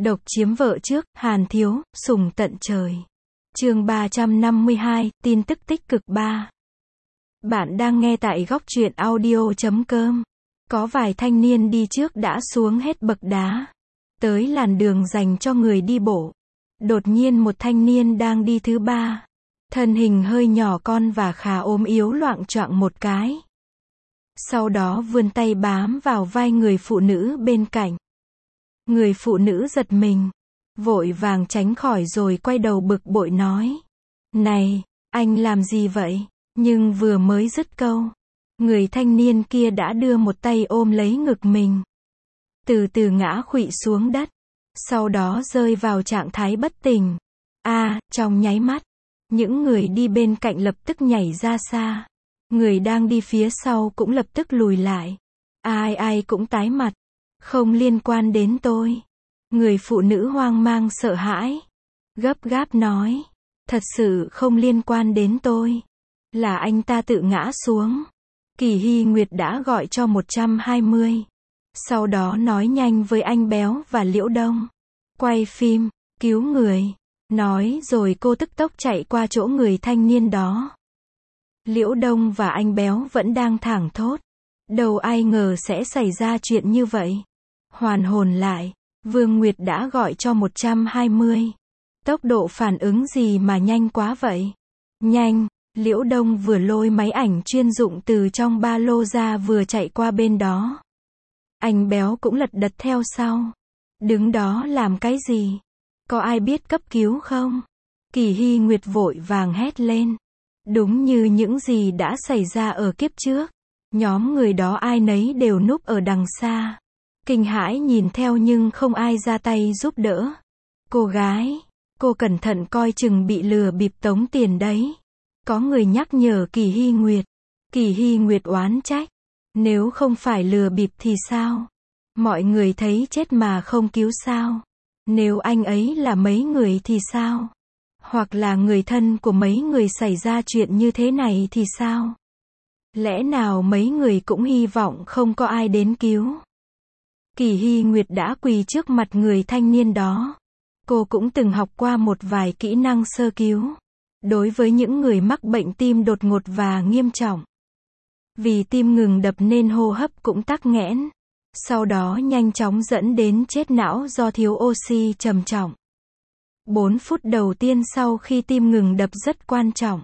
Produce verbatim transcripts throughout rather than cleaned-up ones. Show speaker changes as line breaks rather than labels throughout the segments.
Độc chiếm vợ trước, Hàn Thiếu, sủng tận trời. Chương ba trăm năm mươi hai, tin tức tích cực ba. Bạn đang nghe tại góc truyện audio chấm com. Có vài thanh niên đi trước đã xuống hết bậc đá. Tới làn đường dành cho người đi bộ. Đột nhiên một thanh niên đang đi thứ ba. Thân hình hơi nhỏ con và khá ốm yếu loạng choạng một cái. Sau đó vươn tay bám vào vai người phụ nữ bên cạnh. Người phụ nữ giật mình, vội vàng tránh khỏi rồi quay đầu bực bội nói. Này, anh làm gì vậy? Nhưng vừa mới dứt câu, người thanh niên kia đã đưa một tay ôm lấy ngực mình. Từ từ ngã khuỵu xuống đất, sau đó rơi vào trạng thái bất tỉnh. À, trong nháy mắt, những người đi bên cạnh lập tức nhảy ra xa. Người đang đi phía sau cũng lập tức lùi lại. Ai ai cũng tái mặt. Không liên quan đến tôi. Người phụ nữ hoang mang sợ hãi. Gấp gáp nói. Thật sự không liên quan đến tôi. Là anh ta tự ngã xuống. Kỳ Hy Nguyệt đã gọi cho một trăm hai mươi. Sau đó nói nhanh với anh Béo và Liễu Đông. Quay phim, cứu người. Nói rồi cô tức tốc chạy qua chỗ người thanh niên đó. Liễu Đông và anh Béo vẫn đang thảng thốt. Đâu ai ngờ sẽ xảy ra chuyện như vậy. Hoàn hồn lại, Vương Nguyệt đã gọi cho một trăm hai mươi. Tốc độ phản ứng gì mà nhanh quá vậy? Nhanh, Liễu Đông vừa lôi máy ảnh chuyên dụng từ trong ba lô ra vừa chạy qua bên đó. Anh Béo cũng lật đật theo sau. Đứng đó làm cái gì? Có ai biết cấp cứu không? Kỳ Hy Nguyệt vội vàng hét lên. Đúng như những gì đã xảy ra ở kiếp trước. Nhóm người đó ai nấy đều núp ở đằng xa. Kinh hãi nhìn theo nhưng không ai ra tay giúp đỡ. Cô gái, cô cẩn thận coi chừng bị lừa bịp tống tiền đấy. Có người nhắc nhở Kỳ Hy Nguyệt. Kỳ Hy Nguyệt oán trách. Nếu không phải lừa bịp thì sao? Mọi người thấy chết mà không cứu sao? Nếu anh ấy là mấy người thì sao? Hoặc là người thân của mấy người xảy ra chuyện như thế này thì sao? Lẽ nào mấy người cũng hy vọng không có ai đến cứu? Kỳ Hy Nguyệt đã quỳ trước mặt người thanh niên đó. Cô cũng từng học qua một vài kỹ năng sơ cứu. Đối với những người mắc bệnh tim đột ngột và nghiêm trọng. Vì tim ngừng đập nên hô hấp cũng tắc nghẽn. Sau đó nhanh chóng dẫn đến chết não do thiếu oxy trầm trọng. bốn phút đầu tiên sau khi tim ngừng đập rất quan trọng.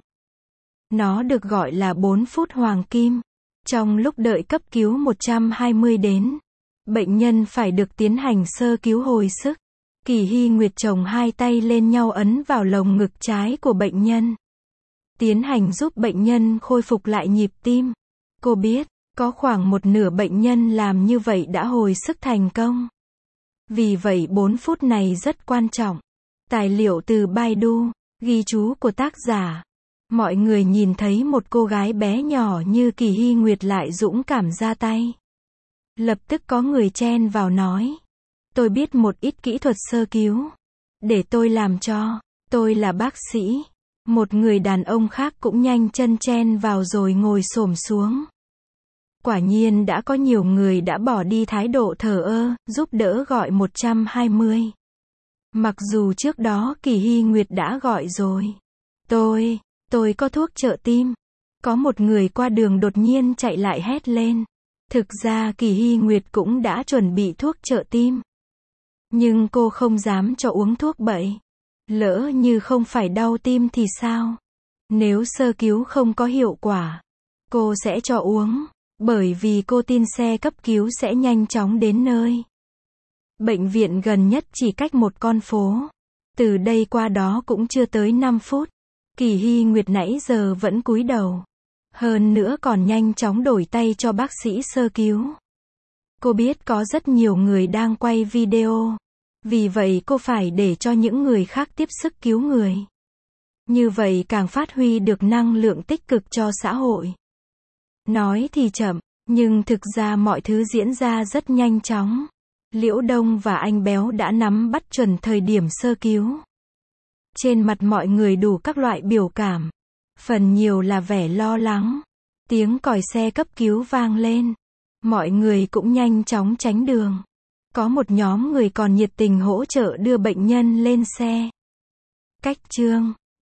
Nó được gọi là bốn phút hoàng kim. Trong lúc đợi cấp cứu một trăm hai mươi đến, bệnh nhân phải được tiến hành sơ cứu hồi sức. Kỳ Hy Nguyệt chồng hai tay lên nhau ấn vào lồng ngực trái của bệnh nhân. Tiến hành giúp bệnh nhân khôi phục lại nhịp tim. Cô biết, có khoảng một nửa bệnh nhân làm như vậy đã hồi sức thành công. Vì vậy bốn phút này rất quan trọng. Tài liệu từ Baidu, ghi chú của tác giả. Mọi người nhìn thấy một cô gái bé nhỏ như Kỳ Hy Nguyệt lại dũng cảm ra tay. Lập tức có người chen vào nói. Tôi biết một ít kỹ thuật sơ cứu. Để tôi làm cho. Tôi là bác sĩ. Một người đàn ông khác cũng nhanh chân chen vào rồi ngồi xổm xuống. Quả nhiên đã có nhiều người đã bỏ đi thái độ thờ ơ, giúp đỡ gọi một trăm hai mươi. Mặc dù trước đó Kỳ Hy Nguyệt đã gọi rồi. Tôi, tôi có thuốc trợ tim. Có một người qua đường đột nhiên chạy lại hét lên. Thực ra Kỳ Hy Nguyệt cũng đã chuẩn bị thuốc trợ tim. Nhưng cô không dám cho uống thuốc bậy. Lỡ như không phải đau tim thì sao? Nếu sơ cứu không có hiệu quả, cô sẽ cho uống. Bởi vì cô tin xe cấp cứu sẽ nhanh chóng đến nơi. Bệnh viện gần nhất chỉ cách một con phố. Từ đây qua đó cũng chưa tới năm phút. Kỳ Hy Nguyệt nãy giờ vẫn cúi đầu. Hơn nữa còn nhanh chóng đổi tay cho bác sĩ sơ cứu. Cô biết có rất nhiều người đang quay video. Vì vậy cô phải để cho những người khác tiếp sức cứu người. Như vậy càng phát huy được năng lượng tích cực cho xã hội. Nói thì chậm, nhưng thực ra mọi thứ diễn ra rất nhanh chóng. Liễu Đông và anh Béo đã nắm bắt chuẩn thời điểm sơ cứu. Trên mặt mọi người đủ các loại biểu cảm. Phần nhiều là vẻ lo lắng. Tiếng còi xe cấp cứu vang lên. Mọi người cũng nhanh chóng tránh đường. Có một nhóm người còn nhiệt tình hỗ trợ đưa bệnh nhân lên xe. Cách chương